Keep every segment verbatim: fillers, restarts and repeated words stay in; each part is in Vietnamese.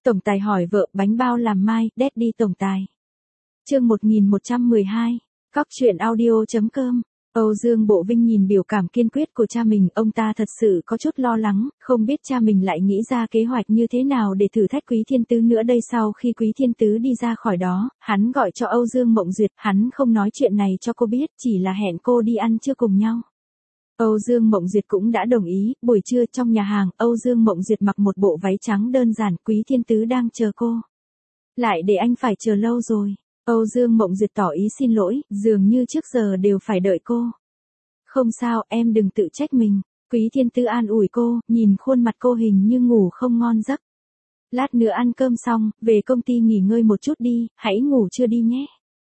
Tổng tài hỏi vợ bánh bao làm mai, Daddy tổng tài. Chương một nghìn một trăm mười hai, Cóc truyện audio.com. Âu Dương Bộ Vinh nhìn biểu cảm kiên quyết của cha mình, ông ta thật sự có chút lo lắng, không biết cha mình lại nghĩ ra kế hoạch như thế nào để thử thách Quý Thiên Tứ nữa đây. Sau khi Quý Thiên Tứ đi ra khỏi đó, hắn gọi cho Âu Dương Mộng Duyệt, hắn không nói chuyện này cho cô biết, chỉ là hẹn cô đi ăn trưa cùng nhau. Âu Dương Mộng Duyệt cũng đã đồng ý. Buổi trưa trong nhà hàng, Âu Dương Mộng Duyệt mặc một bộ váy trắng đơn giản, Quý Thiên Tứ đang chờ cô. Lại để anh phải chờ lâu rồi. Âu Dương Mộng Duyệt tỏ ý xin lỗi, dường như trước giờ đều phải đợi cô. Không sao, em đừng tự trách mình. Quý Thiên Tứ an ủi cô, nhìn khuôn mặt cô hình như ngủ không ngon giấc. Lát nữa ăn cơm xong, về công ty nghỉ ngơi một chút đi, hãy ngủ trưa đi nhé.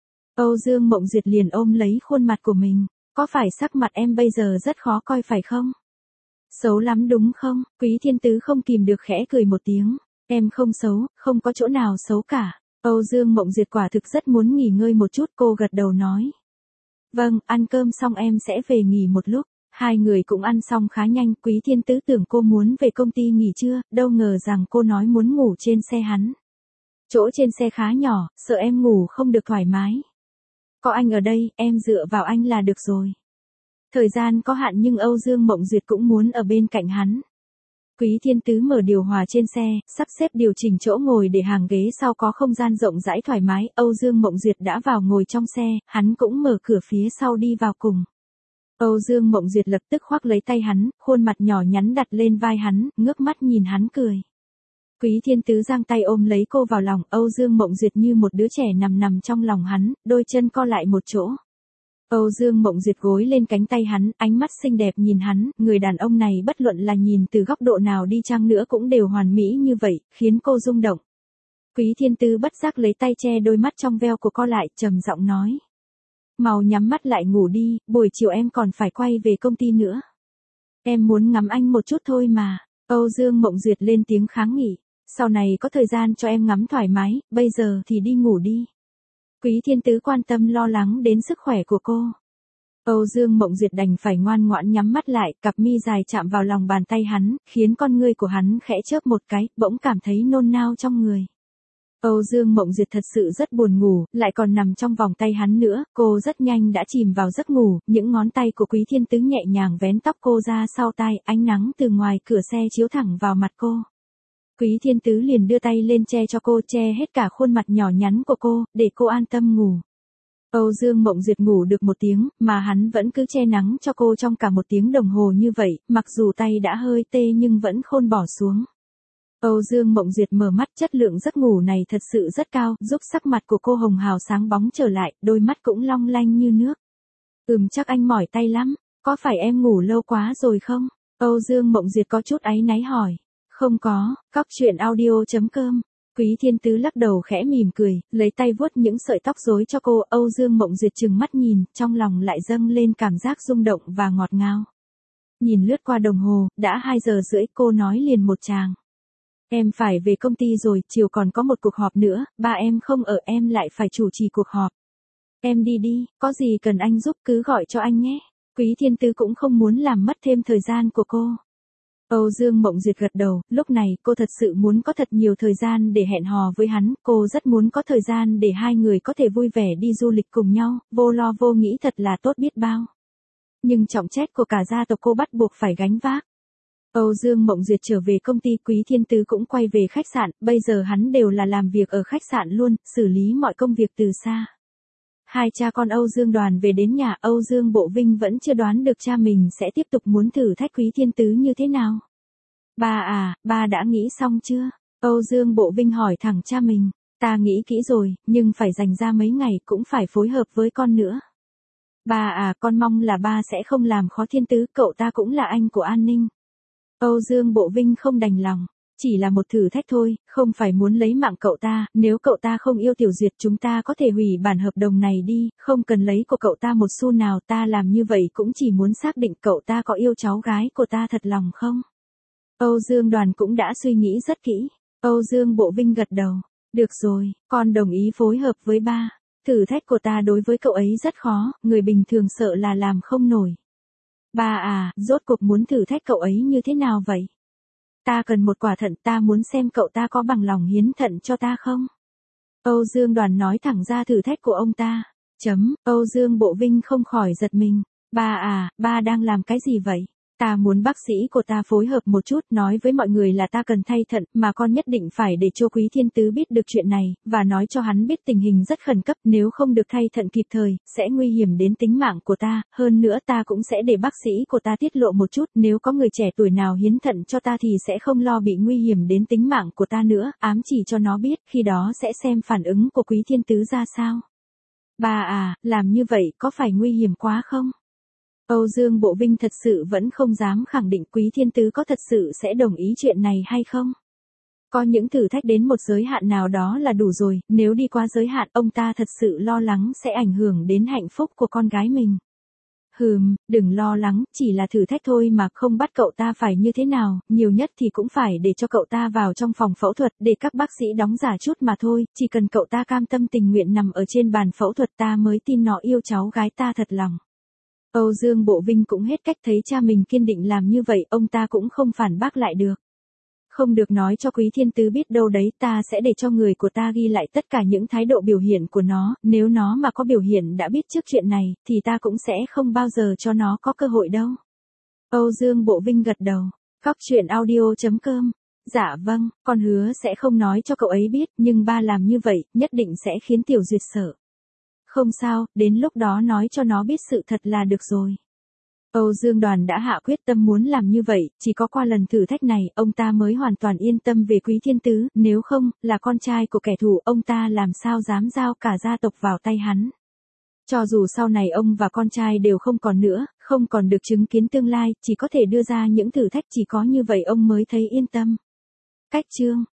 Âu Dương Mộng Duyệt liền ôm lấy khuôn mặt của mình. Có phải sắc mặt em bây giờ rất khó coi phải không? Xấu lắm đúng không? Quý Thiên Tứ không kìm được khẽ cười một tiếng. Em không xấu, không có chỗ nào xấu cả. Âu Dương Mộng Duyệt quả thực rất muốn nghỉ ngơi một chút, cô gật đầu nói. Vâng, ăn cơm xong em sẽ về nghỉ một lúc. Hai người cũng ăn xong khá nhanh. Quý Thiên Tứ tưởng cô muốn về công ty nghỉ trưa, đâu ngờ rằng cô nói muốn ngủ trên xe hắn. Chỗ trên xe khá nhỏ, sợ em ngủ không được thoải mái. Có anh ở đây, em dựa vào anh là được rồi. Thời gian có hạn nhưng Âu Dương Mộng Duyệt cũng muốn ở bên cạnh hắn. Quý Thiên Tứ mở điều hòa trên xe, sắp xếp điều chỉnh chỗ ngồi để hàng ghế sau có không gian rộng rãi thoải mái. Âu Dương Mộng Duyệt đã vào ngồi trong xe, hắn cũng mở cửa phía sau đi vào cùng. Âu Dương Mộng Duyệt lập tức khoác lấy tay hắn, khuôn mặt nhỏ nhắn đặt lên vai hắn, ngước mắt nhìn hắn cười. Quý Thiên Tứ giang tay ôm lấy cô vào lòng, Âu Dương Mộng Duyệt như một đứa trẻ nằm nằm trong lòng hắn, đôi chân co lại một chỗ. Âu Dương Mộng Duyệt gối lên cánh tay hắn, ánh mắt xinh đẹp nhìn hắn, người đàn ông này bất luận là nhìn từ góc độ nào đi chăng nữa cũng đều hoàn mỹ như vậy, khiến cô rung động. Quý Thiên Tứ bất giác lấy tay che đôi mắt trong veo của cô lại, trầm giọng nói. Mau nhắm mắt lại ngủ đi, buổi chiều em còn phải quay về công ty nữa. Em muốn ngắm anh một chút thôi mà. Âu Dương Mộng Duyệt lên tiếng kháng nghị. Sau này có thời gian cho em ngắm thoải mái, bây giờ thì đi ngủ đi. Quý Thiên Tứ quan tâm lo lắng đến sức khỏe của cô. Âu Dương Mộng Duyệt đành phải ngoan ngoãn nhắm mắt lại, cặp mi dài chạm vào lòng bàn tay hắn, khiến con ngươi của hắn khẽ chớp một cái, bỗng cảm thấy nôn nao trong người. Âu Dương Mộng Duyệt thật sự rất buồn ngủ, lại còn nằm trong vòng tay hắn nữa, cô rất nhanh đã chìm vào giấc ngủ, những ngón tay của Quý Thiên Tứ nhẹ nhàng vén tóc cô ra sau tai, ánh nắng từ ngoài cửa xe chiếu thẳng vào mặt cô. Quý Thiên Tứ liền đưa tay lên che cho cô, che hết cả khuôn mặt nhỏ nhắn của cô, để cô an tâm ngủ. Âu Dương Mộng Duyệt ngủ được một tiếng, mà hắn vẫn cứ che nắng cho cô trong cả một tiếng đồng hồ như vậy, mặc dù tay đã hơi tê nhưng vẫn khôn bỏ xuống. Âu Dương Mộng Duyệt mở mắt, chất lượng giấc ngủ này thật sự rất cao, giúp sắc mặt của cô hồng hào sáng bóng trở lại, đôi mắt cũng long lanh như nước. Ừm chắc anh mỏi tay lắm, có phải em ngủ lâu quá rồi không? Âu Dương Mộng Duyệt có chút áy náy hỏi. Không có, Cóc truyện audio.com. Quý Thiên Tứ lắc đầu khẽ mỉm cười, lấy tay vuốt những sợi tóc rối cho cô. Âu Dương Mộng Duyệt trừng mắt nhìn, trong lòng lại dâng lên cảm giác rung động và ngọt ngào. Nhìn lướt qua đồng hồ, đã hai giờ rưỡi, cô nói liền một tràng. Em phải về công ty rồi, chiều còn có một cuộc họp nữa, ba em không ở em lại phải chủ trì cuộc họp. Em đi đi, có gì cần anh giúp cứ gọi cho anh nhé. Quý Thiên Tứ cũng không muốn làm mất thêm thời gian của cô. Âu Dương Mộng Duyệt gật đầu, lúc này cô thật sự muốn có thật nhiều thời gian để hẹn hò với hắn, cô rất muốn có thời gian để hai người có thể vui vẻ đi du lịch cùng nhau, vô lo vô nghĩ thật là tốt biết bao. Nhưng trọng trách của cả gia tộc cô bắt buộc phải gánh vác. Âu Dương Mộng Duyệt trở về công ty, Quý Thiên Tứ cũng quay về khách sạn, bây giờ hắn đều là làm việc ở khách sạn luôn, xử lý mọi công việc từ xa. Hai cha con Âu Dương Đoàn về đến nhà, Âu Dương Bộ Vinh vẫn chưa đoán được cha mình sẽ tiếp tục muốn thử thách Quý Thiên Tứ như thế nào. Ba à, ba đã nghĩ xong chưa? Âu Dương Bộ Vinh hỏi thẳng cha mình. Ta nghĩ kỹ rồi, nhưng phải dành ra mấy ngày cũng phải phối hợp với con nữa. Ba à, con mong là ba sẽ không làm khó Thiên Tứ, cậu ta cũng là anh của An Ninh. Âu Dương Bộ Vinh không đành lòng. Chỉ là một thử thách thôi, không phải muốn lấy mạng cậu ta, nếu cậu ta không yêu Tiểu Duyệt chúng ta có thể hủy bản hợp đồng này đi, không cần lấy của cậu ta một xu nào, ta làm như vậy cũng chỉ muốn xác định cậu ta có yêu cháu gái của ta thật lòng không. Âu Dương Đoàn cũng đã suy nghĩ rất kỹ. Âu Dương Bộ Vinh gật đầu. Được rồi, con đồng ý phối hợp với ba. Thử thách của ta đối với cậu ấy rất khó, người bình thường sợ là làm không nổi. Ba à, rốt cuộc muốn thử thách cậu ấy như thế nào vậy? Ta cần một quả thận, ta muốn xem cậu ta có bằng lòng hiến thận cho ta không? Âu Dương Đoàn nói thẳng ra thử thách của ông ta. Chấm, Âu Dương Bộ Vinh không khỏi giật mình. Ba à, ba đang làm cái gì vậy? Ta muốn bác sĩ của ta phối hợp một chút, nói với mọi người là ta cần thay thận, mà con nhất định phải để cho Quý Thiên Tứ biết được chuyện này, và nói cho hắn biết tình hình rất khẩn cấp, nếu không được thay thận kịp thời, sẽ nguy hiểm đến tính mạng của ta, hơn nữa ta cũng sẽ để bác sĩ của ta tiết lộ một chút, nếu có người trẻ tuổi nào hiến thận cho ta thì sẽ không lo bị nguy hiểm đến tính mạng của ta nữa, ám chỉ cho nó biết, khi đó sẽ xem phản ứng của Quý Thiên Tứ ra sao. Ba à, làm như vậy có phải nguy hiểm quá không? Âu Dương Bộ Vinh thật sự vẫn không dám khẳng định Quý Thiên Tứ có thật sự sẽ đồng ý chuyện này hay không. Có những thử thách đến một giới hạn nào đó là đủ rồi, nếu đi qua giới hạn ông ta thật sự lo lắng sẽ ảnh hưởng đến hạnh phúc của con gái mình. Hừm, đừng lo lắng, chỉ là thử thách thôi mà, không bắt cậu ta phải như thế nào, nhiều nhất thì cũng phải để cho cậu ta vào trong phòng phẫu thuật để các bác sĩ đóng giả chút mà thôi, chỉ cần cậu ta cam tâm tình nguyện nằm ở trên bàn phẫu thuật ta mới tin nó yêu cháu gái ta thật lòng. Âu Dương Bộ Vinh cũng hết cách, thấy cha mình kiên định làm như vậy, ông ta cũng không phản bác lại được. Không được nói cho Quý Thiên Tứ biết đâu đấy, ta sẽ để cho người của ta ghi lại tất cả những thái độ biểu hiện của nó, nếu nó mà có biểu hiện đã biết trước chuyện này, thì ta cũng sẽ không bao giờ cho nó có cơ hội đâu. Âu Dương Bộ Vinh gật đầu. Cóc truyện audio chấm com. Dạ vâng, con hứa sẽ không nói cho cậu ấy biết, nhưng ba làm như vậy, nhất định sẽ khiến Tiểu Duyệt sợ. Không sao, đến lúc đó nói cho nó biết sự thật là được rồi. Âu Dương Đoàn đã hạ quyết tâm muốn làm như vậy, chỉ có qua lần thử thách này, ông ta mới hoàn toàn yên tâm về Quý Thiên Tứ, nếu không, là con trai của kẻ thù, ông ta làm sao dám giao cả gia tộc vào tay hắn. Cho dù sau này ông và con trai đều không còn nữa, không còn được chứng kiến tương lai, chỉ có thể đưa ra những thử thách, chỉ có như vậy ông mới thấy yên tâm. Cách chương